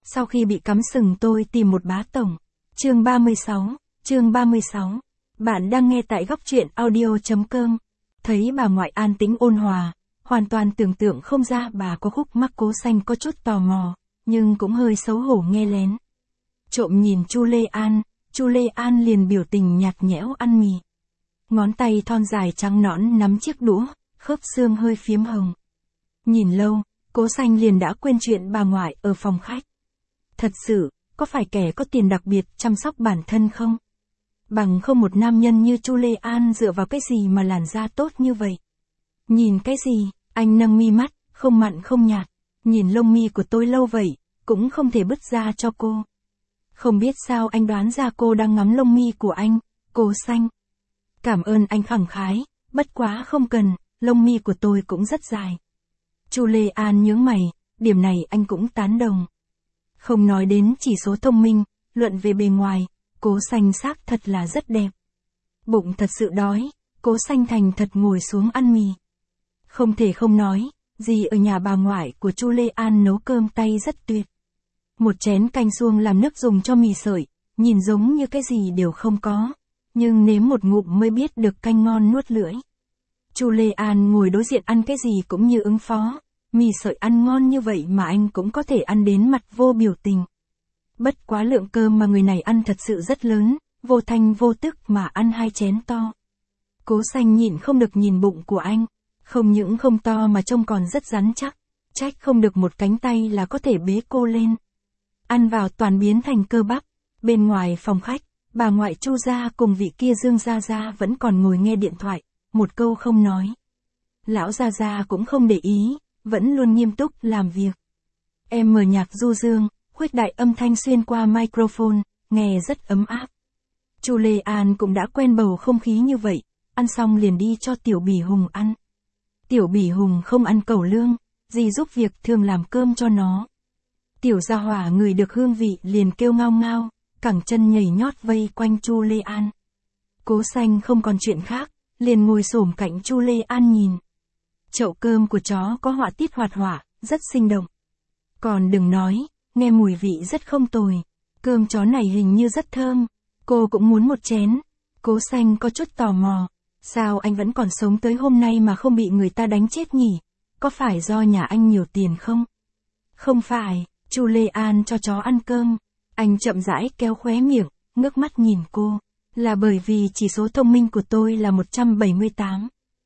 Sau khi bị cắm sừng tôi tìm một bá tổng. Chương 36. Bạn đang nghe tại góc truyện audio.com. Thấy bà ngoại an tĩnh ôn hòa, hoàn toàn tưởng tượng không ra bà có khúc mắc. Cố Xanh có chút tò mò, nhưng cũng hơi xấu hổ nghe lén. Trộm nhìn Chu Lê An liền biểu tình nhạt nhẽo ăn mì. Ngón tay thon dài trắng nõn nắm chiếc đũa, khớp xương hơi phiếm hồng. Nhìn lâu, Cố Xanh liền đã quên chuyện bà ngoại ở phòng khách. Thật sự, có phải kẻ có tiền đặc biệt chăm sóc bản thân không? Bằng không một nam nhân như Chu Lê An dựa vào cái gì mà làn da tốt như vậy? Nhìn cái gì? Anh nâng mi mắt, không mặn không nhạt. Nhìn lông mi của tôi lâu vậy, cũng không thể bứt ra cho cô. Không biết sao anh đoán ra cô đang ngắm lông mi của anh, Cố Xanh. Cảm ơn anh khẳng khái, bất quá không cần, lông mi của tôi cũng rất dài. Chu Lê An nhướng mày, điểm này anh cũng tán đồng. Không nói đến chỉ số thông minh, luận về bề ngoài, Cố Xanh xác thật là rất đẹp. Bụng thật sự đói, Cố Xanh thành thật ngồi xuống ăn mì. Không thể không nói, dì ở nhà bà ngoại của Chu Lê An nấu cơm tay rất tuyệt. Một chén canh suông làm nước dùng cho mì sợi, nhìn giống như cái gì đều không có, nhưng nếm một ngụm mới biết được canh ngon nuốt lưỡi. Chu Lê An ngồi đối diện ăn cái gì cũng như ứng phó, mì sợi ăn ngon như vậy mà anh cũng có thể ăn đến mặt vô biểu tình. Bất quá lượng cơm mà người này ăn thật sự rất lớn, vô thanh vô tức mà ăn 2 chén to. Cố Xanh nhịn không được nhìn bụng của anh, không những không to mà trông còn rất rắn chắc, trách không được một cánh tay là có thể bế cô lên. Ăn vào toàn biến thành cơ bắp. Bên ngoài phòng khách, bà ngoại Chu gia cùng vị kia Dương gia gia vẫn còn ngồi nghe điện thoại, một câu không nói. Lão gia gia cũng không để ý, vẫn luôn nghiêm túc làm việc. Em mở nhạc du dương, khuếch đại âm thanh xuyên qua microphone, nghe rất ấm áp. Chu Lê An cũng đã quen bầu không khí như vậy, ăn xong liền đi cho Tiểu Bỉ Hùng ăn. Tiểu Bỉ Hùng không ăn cẩu lương, dì giúp việc thường làm cơm cho nó. Tiểu gia hỏa ngửi được hương vị liền kêu ngao ngao, cẳng chân nhảy nhót vây quanh Chu Lê An. Cố Xanh không còn chuyện khác, liền ngồi xổm cạnh Chu Lê An nhìn. Chậu cơm của chó có họa tiết hoạt họa, rất sinh động. Còn đừng nói, nghe mùi vị rất không tồi. Cơm chó này hình như rất thơm. Cô cũng muốn một chén. Cố Xanh có chút tò mò. Sao anh vẫn còn sống tới hôm nay mà không bị người ta đánh chết nhỉ? Có phải do nhà anh nhiều tiền không? Không phải, Chu Lê An cho chó ăn cơm. Anh chậm rãi kéo khóe miệng, ngước mắt nhìn cô. Là bởi vì chỉ số thông minh của tôi là 178.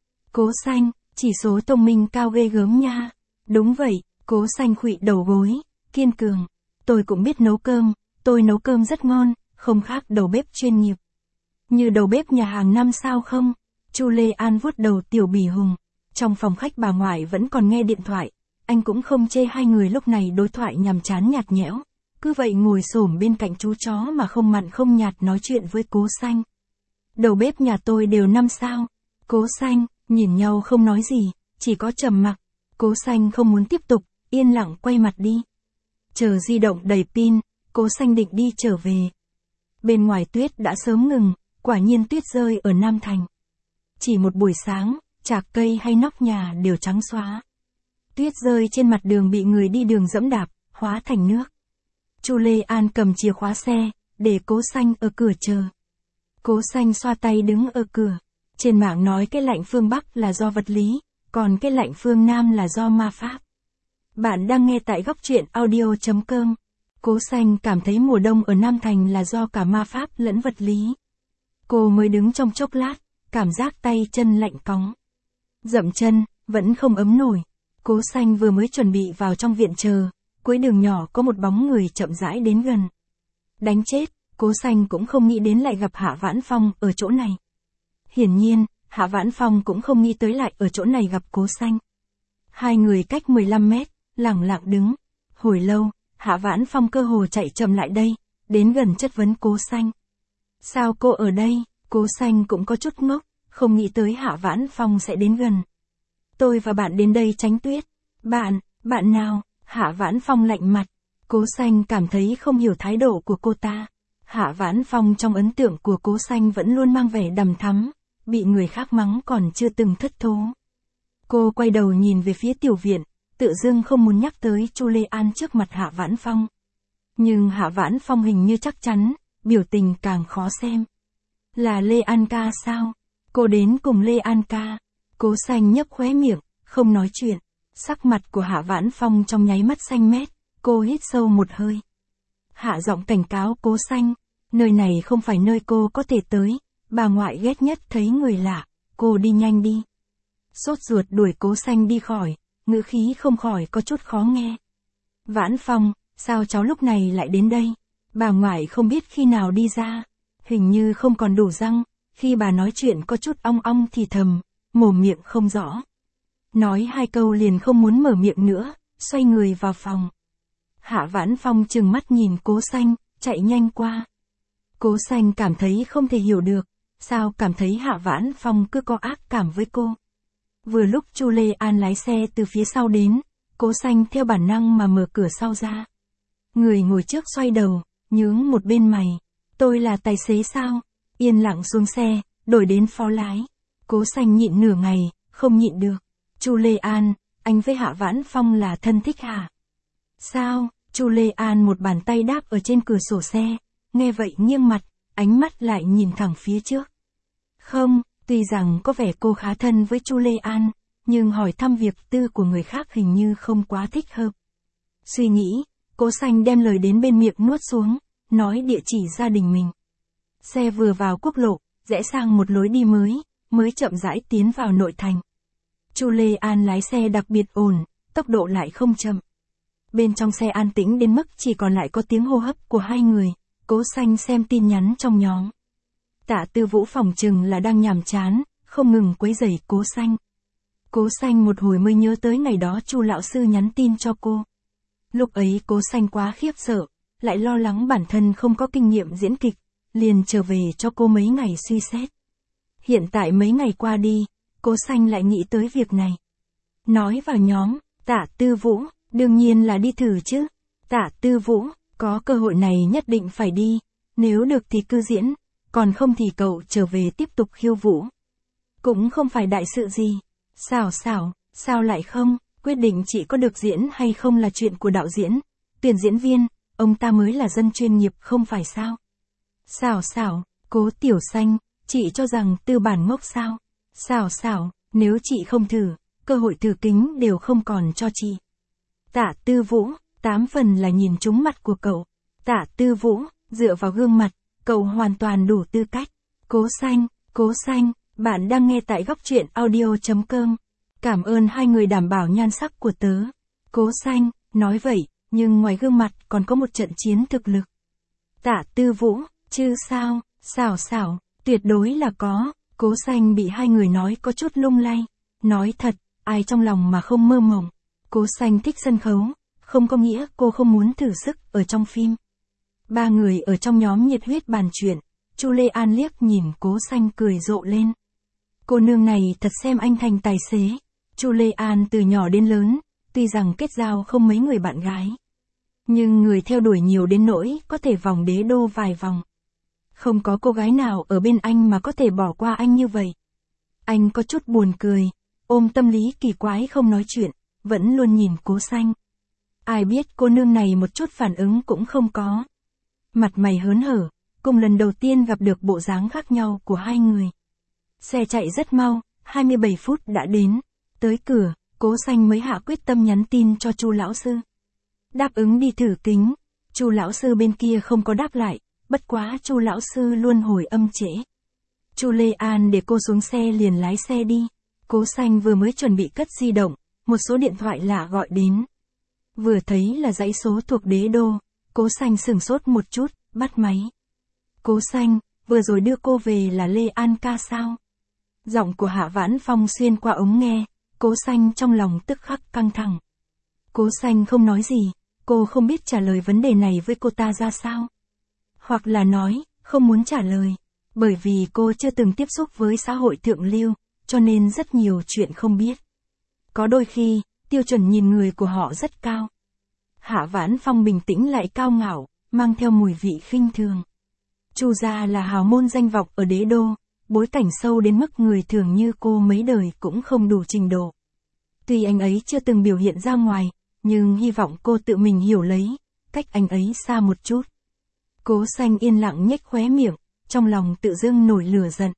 Cố Xanh, chỉ số thông minh cao ghê gớm nha. Đúng vậy, Cố Xanh khuỵu đầu gối, kiên cường. Tôi cũng biết nấu cơm, tôi nấu cơm rất ngon, không khác đầu bếp chuyên nghiệp. Như đầu bếp nhà hàng 5 sao không? Chu Lê An vuốt đầu Tiểu Bỉ Hùng. Trong phòng khách bà ngoại vẫn còn nghe điện thoại. Anh cũng không chê hai người lúc này đối thoại nhàm chán nhạt nhẽo. Cứ vậy ngồi xổm bên cạnh chú chó mà không mặn không nhạt nói chuyện với Cố Xanh. Đầu bếp nhà tôi đều 5 sao. Cố Xanh, nhìn nhau không nói gì, chỉ có trầm mặc. Cố Xanh không muốn tiếp tục, yên lặng quay mặt đi. Chờ di động đầy pin, Cố Xanh định đi trở về. Bên ngoài tuyết đã sớm ngừng, quả nhiên tuyết rơi ở Nam Thành. Chỉ một buổi sáng, chạc cây hay nóc nhà đều trắng xóa. Tuyết rơi trên mặt đường bị người đi đường dẫm đạp, hóa thành nước. Chu Lê An cầm chìa khóa xe, để Cố Xanh ở cửa chờ. Cố Xanh xoa tay đứng ở cửa. Trên mạng nói cái lạnh phương Bắc là do vật lý, còn cái lạnh phương Nam là do ma pháp. Bạn đang nghe tại góc truyện audio.com. Cố Xanh cảm thấy mùa đông ở Nam Thành là do cả ma pháp lẫn vật lý. Cô mới đứng trong chốc lát, cảm giác tay chân lạnh cóng. Dậm chân, vẫn không ấm nổi. Cố Xanh vừa mới chuẩn bị vào trong viện chờ, cuối đường nhỏ có một bóng người chậm rãi đến gần. Đánh chết, Cố Xanh cũng không nghĩ đến lại gặp Hạ Vãn Phong ở chỗ này. Hiển nhiên, Hạ Vãn Phong cũng không nghĩ tới lại ở chỗ này gặp Cố Xanh. Hai người cách 15 mét, lẳng lặng đứng. Hồi lâu, Hạ Vãn Phong cơ hồ chạy chậm lại đây, đến gần chất vấn Cố Xanh. Sao cô ở đây? Cố Xanh cũng có chút ngốc, không nghĩ tới Hạ Vãn Phong sẽ đến gần. Tôi và bạn đến đây tránh tuyết. Bạn nào? Hạ Vãn Phong lạnh mặt. Cố Xanh cảm thấy không hiểu thái độ của cô ta. Hạ Vãn Phong trong ấn tượng của Cố Xanh vẫn luôn mang vẻ đằm thắm, bị người khác mắng còn chưa từng thất thố. Cô quay đầu nhìn về phía tiểu viện, tự dưng không muốn nhắc tới Chu Lê An trước mặt Hạ Vãn Phong. Nhưng Hạ Vãn Phong hình như chắc chắn, biểu tình càng khó xem. Là Lê An ca sao? Cô đến cùng Lê An ca. Cố Xanh nhếch khóe miệng, không nói chuyện. Sắc mặt của Hạ Vãn Phong trong nháy mắt xanh mét, cô hít sâu một hơi. Hạ giọng cảnh cáo Cố Xanh, nơi này không phải nơi cô có thể tới, bà ngoại ghét nhất thấy người lạ, cô đi nhanh đi. Sốt ruột đuổi Cố Xanh đi khỏi, ngữ khí không khỏi có chút khó nghe. Vãn Phong, sao cháu lúc này lại đến đây? Bà ngoại không biết khi nào đi ra, hình như không còn đủ răng, khi bà nói chuyện có chút ong ong thì thầm, mồm miệng không rõ. Nói hai câu liền không muốn mở miệng nữa, xoay người vào phòng. Hạ Vãn Phong trừng mắt nhìn Cố Xanh, chạy nhanh qua. Cố Xanh cảm thấy không thể hiểu được, sao cảm thấy Hạ Vãn Phong cứ có ác cảm với cô. Vừa lúc Chu Lê An lái xe từ phía sau đến, Cố Xanh theo bản năng mà mở cửa sau ra. Người ngồi trước xoay đầu, nhướng một bên mày. Tôi là tài xế sao? Yên lặng xuống xe, đổi đến phó lái. Cố Xanh nhịn nửa ngày, không nhịn được. Chu Lê An, anh với Hạ Vãn Phong là thân thích hả? Sao? Chu Lê An một bàn tay đáp ở trên cửa sổ xe, nghe vậy nghiêng mặt, ánh mắt lại nhìn thẳng phía trước. Không, tuy rằng có vẻ cô khá thân với Chu Lê An, nhưng hỏi thăm việc tư của người khác hình như không quá thích hợp. Suy nghĩ, Cố Xanh đem lời đến bên miệng nuốt xuống, nói địa chỉ gia đình mình. Xe vừa vào quốc lộ, rẽ sang một lối đi mới chậm rãi tiến vào nội thành. Chu Lê An lái xe đặc biệt ổn, tốc độ lại không chậm. Bên trong xe an tĩnh đến mức chỉ còn lại có tiếng hô hấp của hai người. Cố Xanh xem tin nhắn trong nhóm. Tạ Tư Vũ phỏng chừng là đang nhàm chán, không ngừng quấy rầy Cố Xanh. Cố Xanh một hồi mới nhớ tới ngày đó Chu lão sư nhắn tin cho cô. Lúc ấy Cố Xanh quá khiếp sợ, lại lo lắng bản thân không có kinh nghiệm diễn kịch, liền trở về cho cô mấy ngày suy xét. Hiện tại mấy ngày qua đi, Cố Xanh lại nghĩ tới việc này. Nói vào nhóm, Tạ Tư Vũ, đương nhiên là đi thử chứ. Tạ Tư Vũ, có cơ hội này nhất định phải đi, nếu được thì cứ diễn, còn không thì cậu trở về tiếp tục khiêu vũ. Cũng không phải đại sự gì. Sao lại không, quyết định chỉ có được diễn hay không là chuyện của đạo diễn, tuyển diễn viên, ông ta mới là dân chuyên nghiệp không phải sao. Cố Tiểu Xanh, chị cho rằng tư bản ngốc sao. Nếu chị không thử, cơ hội thử kính đều không còn cho chị. Tạ Tư Vũ, 8 phần là nhìn trúng mặt của cậu. Tạ Tư Vũ, dựa vào gương mặt, cậu hoàn toàn đủ tư cách. Cố Xanh, bạn đang nghe tại góc truyện audio.com. Cảm ơn hai người đảm bảo nhan sắc của tớ. Cố Xanh, nói vậy, nhưng ngoài gương mặt còn có một trận chiến thực lực. Tạ Tư Vũ, chứ sao, tuyệt đối là có. Cố Xanh bị hai người nói có chút lung lay. Nói thật, ai trong lòng mà không mơ mộng. Cố Xanh thích sân khấu, không có nghĩa cô không muốn thử sức ở trong phim. Ba người ở trong nhóm nhiệt huyết bàn chuyện, Chu Lê An liếc nhìn Cố Xanh cười rộ lên. Cô nương này thật xem anh thành tài xế. Chu Lê An từ nhỏ đến lớn, tuy rằng kết giao không mấy người bạn gái, nhưng người theo đuổi nhiều đến nỗi có thể vòng đế đô vài vòng. Không có cô gái nào ở bên anh mà có thể bỏ qua anh như vậy. Anh có chút buồn cười, ôm tâm lý kỳ quái không nói chuyện, vẫn luôn nhìn Cố Xanh. Ai biết cô nương này một chút phản ứng cũng không có. Mặt mày hớn hở, cùng lần đầu tiên gặp được bộ dáng khác nhau của hai người. Xe chạy rất mau, 27 phút đã đến. Tới cửa, Cố Xanh mới hạ quyết tâm nhắn tin cho Chu lão sư. Đáp ứng đi thử kính. Chu lão sư bên kia không có đáp lại, bất quá Chu lão sư luôn hồi âm trễ. Chu Lê An để cô xuống xe liền lái xe đi. Cố Xanh vừa mới chuẩn bị cất di động, một số điện thoại lạ gọi đến. Vừa thấy là dãy số thuộc đế đô, Cố Xanh sửng sốt một chút, bắt máy. Cố Xanh, vừa rồi đưa cô về là Lê An ca sao? Giọng của Hạ Vãn Phong xuyên qua ống nghe, Cố Xanh trong lòng tức khắc căng thẳng. Cố Xanh không nói gì, cô không biết trả lời vấn đề này với cô ta ra sao. Hoặc là nói, không muốn trả lời, bởi vì cô chưa từng tiếp xúc với xã hội thượng lưu, cho nên rất nhiều chuyện không biết. Có đôi khi, tiêu chuẩn nhìn người của họ rất cao. Hạ Vãn Phong bình tĩnh lại cao ngạo, mang theo mùi vị khinh thường. Chu gia là hào môn danh vọng ở đế đô, bối cảnh sâu đến mức người thường như cô mấy đời cũng không đủ trình độ. Tuy anh ấy chưa từng biểu hiện ra ngoài, nhưng hy vọng cô tự mình hiểu lấy, cách anh ấy xa một chút. Cố Xanh yên lặng nhếch khóe miệng, trong lòng tự dưng nổi lửa giận.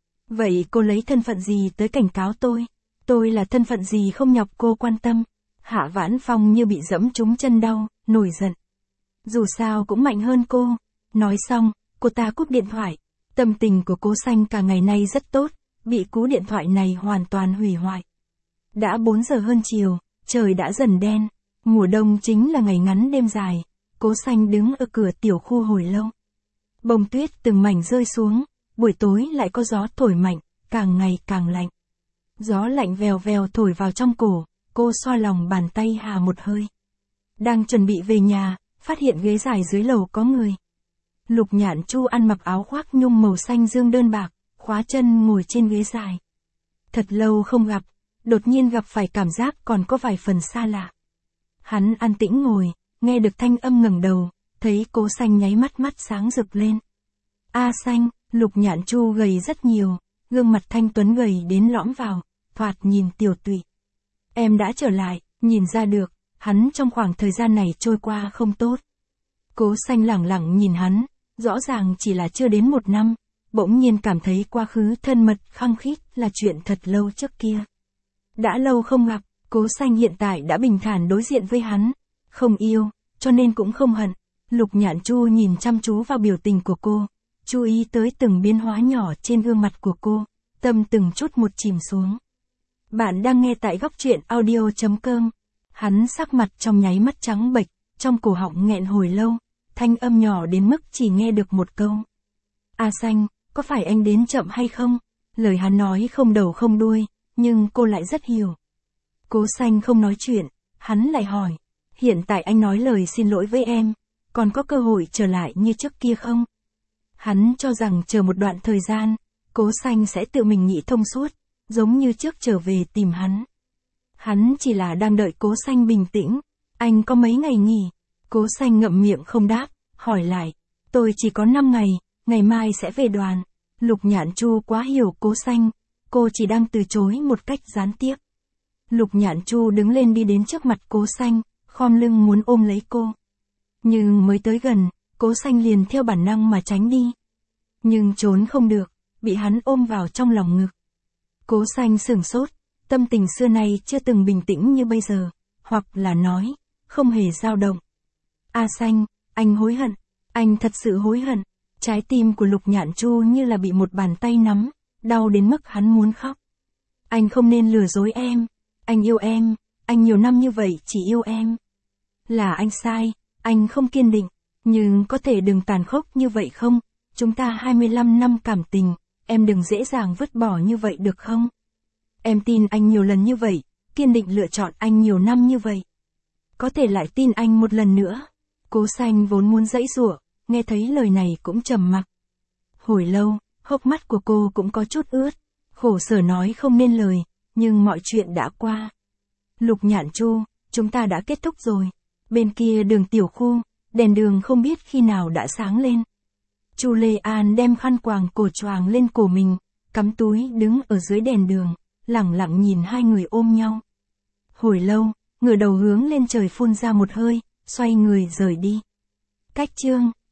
Vậy cô lấy thân phận gì tới cảnh cáo tôi? Tôi là thân phận gì không nhọc cô quan tâm? Hạ Vãn Phong như bị dẫm trúng chân đau, nổi giận. Dù sao cũng mạnh hơn cô. Nói xong, cô ta cúp điện thoại. Tâm tình của Cố Xanh cả ngày nay rất tốt, bị cú điện thoại này hoàn toàn hủy hoại. Đã 4 giờ hơn chiều, trời đã dần đen. Mùa đông chính là ngày ngắn đêm dài. Cố Xanh đứng ở cửa tiểu khu hồi lâu. Bông tuyết từng mảnh rơi xuống, buổi tối lại có gió thổi mạnh, càng ngày càng lạnh. Gió lạnh vèo vèo thổi vào trong cổ, cô xoa lòng bàn tay hà một hơi. Đang chuẩn bị về nhà, phát hiện ghế dài dưới lầu có người. Lục Nhạn Chu ăn mặc áo khoác nhung màu xanh dương đơn bạc, khóa chân ngồi trên ghế dài. Thật lâu không gặp, đột nhiên gặp phải cảm giác còn có vài phần xa lạ. Hắn an tĩnh ngồi, nghe được thanh âm ngẩng đầu, thấy Cố Xanh nháy mắt sáng rực lên. A Xanh, Lục Nhạn Chu gầy rất nhiều, gương mặt thanh tuấn gầy đến lõm vào, thoạt nhìn tiều tụy. Em đã trở lại, nhìn ra được, hắn trong khoảng thời gian này trôi qua không tốt. Cố Xanh lẳng lặng nhìn hắn, rõ ràng chỉ là chưa đến 1 năm, bỗng nhiên cảm thấy quá khứ thân mật khăng khít là chuyện thật lâu trước kia. Đã lâu không gặp, Cố Xanh hiện tại đã bình thản đối diện với hắn, không yêu, cho nên cũng không hận. Lục Nhạn Chu nhìn chăm chú vào biểu tình của cô, chú ý tới từng biến hóa nhỏ trên gương mặt của cô, tâm từng chút một chìm xuống. Bạn đang nghe tại góc truyện audio.com. Hắn sắc mặt trong nháy mắt trắng bệch, trong cổ họng nghẹn hồi lâu, thanh âm nhỏ đến mức chỉ nghe được một câu. A Xanh, có phải anh đến chậm hay không? Lời hắn nói không đầu không đuôi, nhưng cô lại rất hiểu. Cố Xanh không nói chuyện, hắn lại hỏi, hiện tại anh nói lời xin lỗi với em, còn có cơ hội trở lại như trước kia không? Hắn cho rằng chờ một đoạn thời gian, Cố Xanh sẽ tự mình nghĩ thông suốt, giống như trước trở về tìm hắn. Hắn chỉ là đang đợi Cố Xanh bình tĩnh. Anh có mấy ngày nghỉ? Cố Xanh ngậm miệng không đáp, hỏi lại. Tôi chỉ có 5 ngày, ngày mai sẽ về đoàn. Lục Nhạn Chu quá hiểu Cố Xanh, cô chỉ đang từ chối một cách gián tiếp. Lục Nhạn Chu đứng lên đi đến trước mặt Cố Xanh, khom lưng muốn ôm lấy cô. Nhưng mới tới gần, Cố Xanh liền theo bản năng mà tránh đi. Nhưng trốn không được, bị hắn ôm vào trong lòng ngực. Cố Xanh sửng sốt, tâm tình xưa nay chưa từng bình tĩnh như bây giờ, hoặc là nói, không hề dao động. A Xanh, anh hối hận, anh thật sự hối hận. Trái tim của Lục Nhạn Chu như là bị một bàn tay nắm, đau đến mức hắn muốn khóc. Anh không nên lừa dối em, anh yêu em, anh nhiều năm như vậy chỉ yêu em. Là anh sai, anh không kiên định, nhưng có thể đừng tàn khốc như vậy không? Chúng ta 25 năm cảm tình, em đừng dễ dàng vứt bỏ như vậy được không? Em tin anh nhiều lần như vậy, kiên định lựa chọn anh nhiều năm như vậy. Có thể lại tin anh một lần nữa. Cố Xanh vốn muốn giãy giụa, nghe thấy lời này cũng trầm mặc. Hồi lâu, hốc mắt của cô cũng có chút ướt, khổ sở nói không nên lời, nhưng mọi chuyện đã qua. Lục Nhạn Chu, chúng ta đã kết thúc rồi. Bên kia đường tiểu khu, đèn đường không biết khi nào đã sáng lên. Chu Lê An đem khăn quàng cổ choàng lên cổ mình, cắm túi đứng ở dưới đèn đường, lẳng lặng nhìn hai người ôm nhau. Hồi lâu, ngửa đầu hướng lên trời phun ra một hơi, xoay người rời đi. Cách chương